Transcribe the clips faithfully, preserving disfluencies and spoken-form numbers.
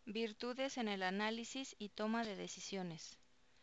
Virtudes en el análisis y toma de decisiones.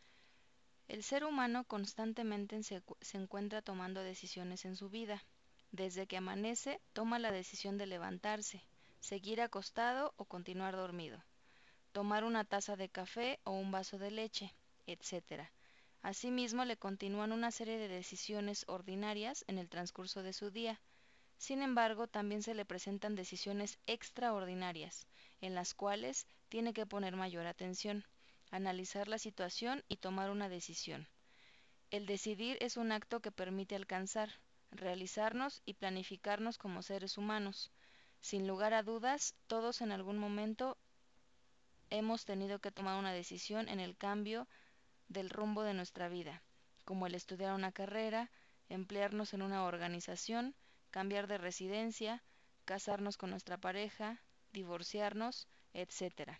El ser humano constantemente se, se encuentra tomando decisiones en su vida. Desde que amanece, toma la decisión de levantarse, seguir acostado o continuar dormido, tomar una taza de café o un vaso de leche, etcétera. Asimismo, le continúan una serie de decisiones ordinarias en el transcurso de su día. Sin embargo, también se le presentan decisiones extraordinarias, en las cuales tiene que poner mayor atención, analizar la situación y tomar una decisión. El decidir es un acto que permite alcanzar, realizarnos y planificarnos como seres humanos. Sin lugar a dudas, todos en algún momento hemos tenido que tomar una decisión en el cambio del rumbo de nuestra vida, como el estudiar una carrera, emplearnos en una organización, cambiar de residencia, casarnos con nuestra pareja, divorciarnos, etcétera.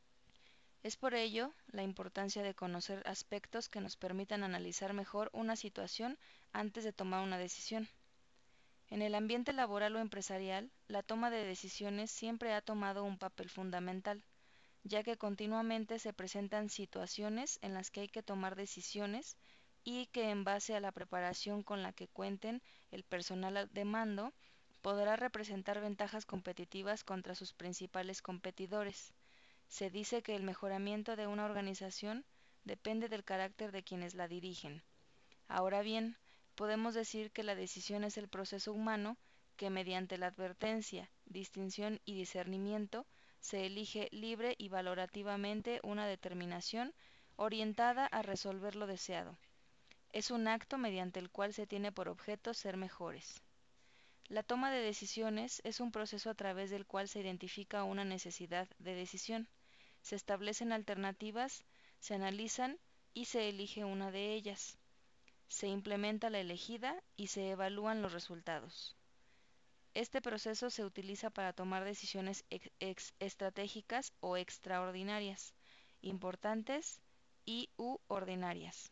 Es por ello la importancia de conocer aspectos que nos permitan analizar mejor una situación antes de tomar una decisión. En el ambiente laboral o empresarial, la toma de decisiones siempre ha tomado un papel fundamental, ya que continuamente se presentan situaciones en las que hay que tomar decisiones y que en base a la preparación con la que cuenten el personal de mando, podrá representar ventajas competitivas contra sus principales competidores. Se dice que el mejoramiento de una organización depende del carácter de quienes la dirigen. Ahora bien, podemos decir que la decisión es el proceso humano que mediante la advertencia, distinción y discernimiento se elige libre y valorativamente una determinación orientada a resolver lo deseado. Es un acto mediante el cual se tiene por objeto ser mejores. La toma de decisiones es un proceso a través del cual se identifica una necesidad de decisión, se establecen alternativas, se analizan y se elige una de ellas. Se implementa la elegida y se evalúan los resultados. Este proceso se utiliza para tomar decisiones ex ex estratégicas o extraordinarias, importantes y u ordinarias.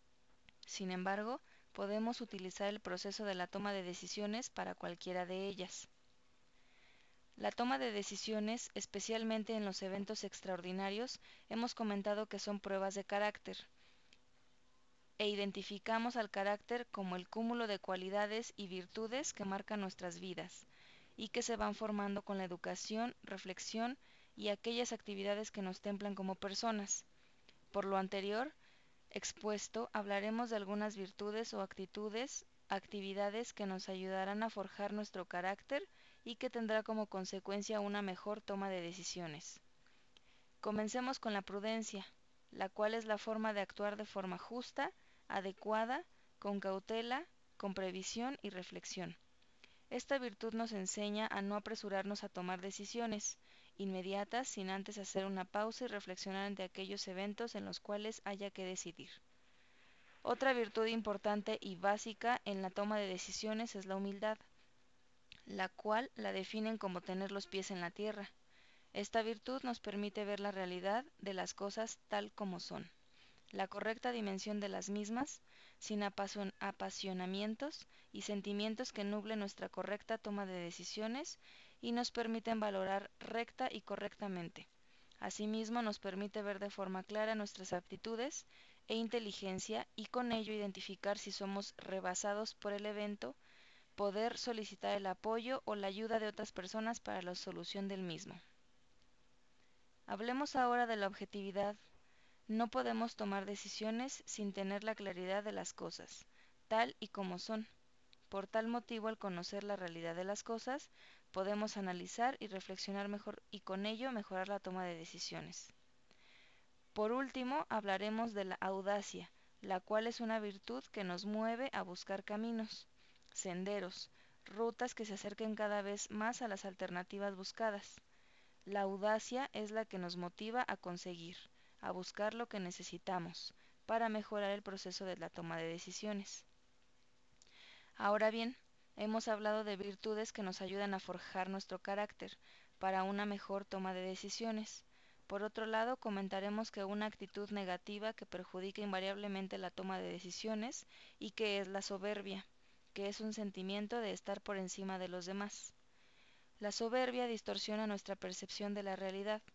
Sin embargo, podemos utilizar el proceso de la toma de decisiones para cualquiera de ellas. La toma de decisiones, especialmente en los eventos extraordinarios, hemos comentado que son pruebas de carácter, e identificamos al carácter como el cúmulo de cualidades y virtudes que marcan nuestras vidas, y que se van formando con la educación, reflexión y aquellas actividades que nos templan como personas. Por lo anterior expuesto, hablaremos de algunas virtudes o actitudes, actividades que nos ayudarán a forjar nuestro carácter y que tendrá como consecuencia una mejor toma de decisiones. Comencemos con la prudencia, la cual es la forma de actuar de forma justa, adecuada, con cautela, con previsión y reflexión. Esta virtud nos enseña a no apresurarnos a tomar decisiones inmediatas sin antes hacer una pausa y reflexionar ante aquellos eventos en los cuales haya que decidir. Otra virtud importante y básica en la toma de decisiones es la humildad, la cual la definen como tener los pies en la tierra. Esta virtud nos permite ver la realidad de las cosas tal como son, la correcta dimensión de las mismas, sin apasion apasionamientos y sentimientos que nublen nuestra correcta toma de decisiones y nos permiten valorar recta y correctamente. Asimismo, nos permite ver de forma clara nuestras aptitudes e inteligencia y con ello identificar si somos rebasados por el evento, poder solicitar el apoyo o la ayuda de otras personas para la solución del mismo. Hablemos ahora de la objetividad. No podemos tomar decisiones sin tener la claridad de las cosas, tal y como son. Por tal motivo, al conocer la realidad de las cosas, podemos analizar y reflexionar mejor y con ello mejorar la toma de decisiones. Por último, hablaremos de la audacia, la cual es una virtud que nos mueve a buscar caminos, senderos, rutas que se acerquen cada vez más a las alternativas buscadas. La audacia es la que nos motiva a conseguir, a buscar lo que necesitamos, para mejorar el proceso de la toma de decisiones. Ahora bien, hemos hablado de virtudes que nos ayudan a forjar nuestro carácter, para una mejor toma de decisiones. Por otro lado, comentaremos que una actitud negativa que perjudica invariablemente la toma de decisiones y que es la soberbia, que es un sentimiento de estar por encima de los demás. La soberbia distorsiona nuestra percepción de la realidad,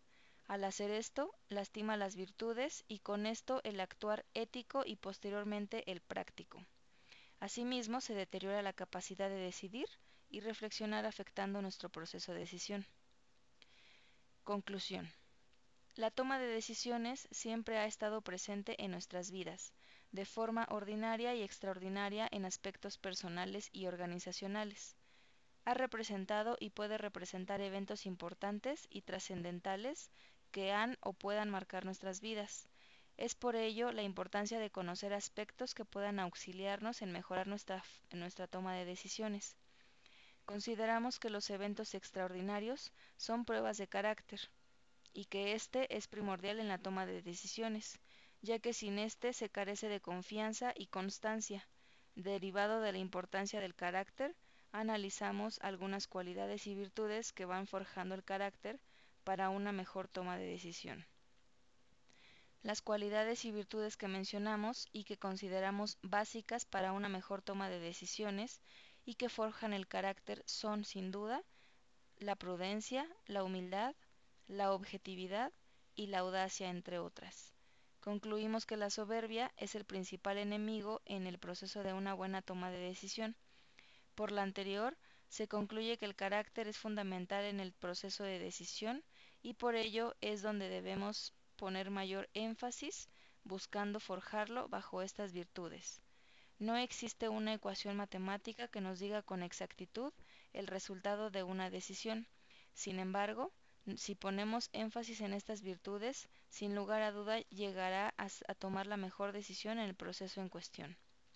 Al hacer esto, lastima las virtudes y con esto el actuar ético y posteriormente el práctico. Asimismo, se deteriora la capacidad de decidir y reflexionar afectando nuestro proceso de decisión. Conclusión. La toma de decisiones siempre ha estado presente en nuestras vidas, de forma ordinaria y extraordinaria en aspectos personales y organizacionales. Ha representado y puede representar eventos importantes y trascendentales que han o puedan marcar nuestras vidas. Es por ello la importancia de conocer aspectos que puedan auxiliarnos en mejorar nuestra, en nuestra toma de decisiones. Consideramos que los eventos extraordinarios son pruebas de carácter y que éste es primordial en la toma de decisiones, ya que sin éste se carece de confianza y constancia. Derivado de la importancia del carácter, analizamos algunas cualidades y virtudes que van forjando el carácter para una mejor toma de decisión. Las cualidades y virtudes que mencionamos y que consideramos básicas para una mejor toma de decisiones y que forjan el carácter son, sin duda, la prudencia, la humildad, la objetividad y la audacia, entre otras. Concluimos que la soberbia es el principal enemigo en el proceso de una buena toma de decisión. Por lo anterior, se concluye que el carácter es fundamental en el proceso de decisión y por ello es donde debemos poner mayor énfasis buscando forjarlo bajo estas virtudes. No existe una ecuación matemática que nos diga con exactitud el resultado de una decisión. Sin embargo, si ponemos énfasis en estas virtudes, sin lugar a duda llegará a, a tomar la mejor decisión en el proceso en cuestión.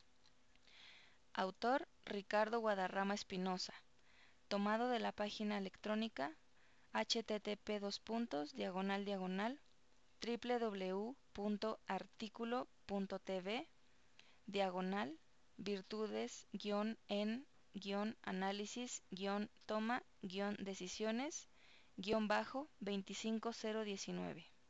Autor Ricardo Guadarrama Espinosa. Tomado de la página electrónica http dos puntos diagonal diagonal www punto artículo punto tv diagonal virtudes guión en guión análisis guión toma guión decisiones guión bajo veinticinco mil diecinueve.